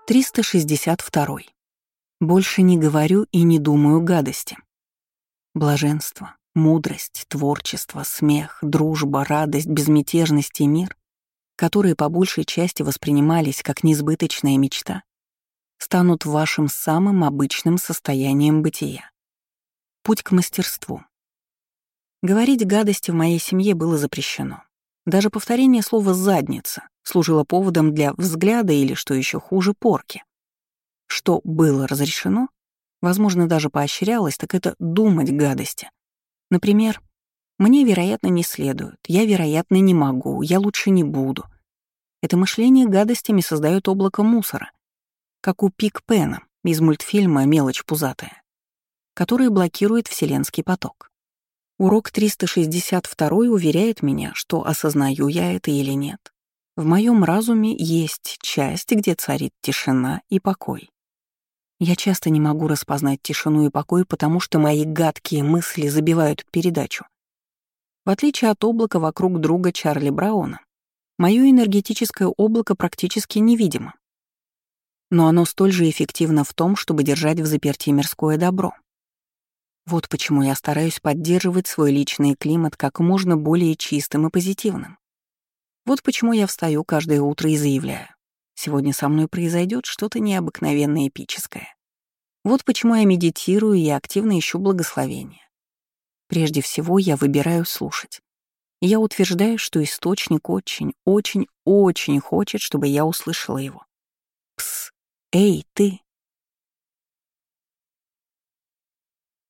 362. Больше не говорю и не думаю гадости. Блаженство, мудрость, творчество, смех, дружба, радость, безмятежность и мир, которые по большей части воспринимались как несбыточная мечта, станут вашим самым обычным состоянием бытия. Путь к мастерству. Говорить гадости в моей семье было запрещено. Даже повторение слова «задница» служило поводом для взгляда или, что еще хуже, порки. Что было разрешено, возможно, даже поощрялось, так это думать гадости. Например, «мне, вероятно, не следует», «я, вероятно, не могу», «я лучше не буду». Это мышление гадостями создает облако мусора, как у Пик Пена из мультфильма «Мелочь пузатая», который блокирует вселенский поток. Урок 362 уверяет меня, что осознаю я это или нет. В моем разуме есть часть, где царит тишина и покой. Я часто не могу распознать тишину и покой, потому что мои гадкие мысли забивают передачу. В отличие от облака вокруг друга Чарли Брауна, мое энергетическое облако практически невидимо. Но оно столь же эффективно в том, чтобы держать взаперти мирское добро. Вот почему я стараюсь поддерживать свой личный климат как можно более чистым и позитивным. Вот почему я встаю каждое утро и заявляю: сегодня со мной произойдет что-то необыкновенно эпическое. Вот почему я медитирую и активно ищу благословения. Прежде всего, я выбираю слушать. Я утверждаю, что источник очень, очень, очень хочет, чтобы я услышала его. Пс, эй, ты,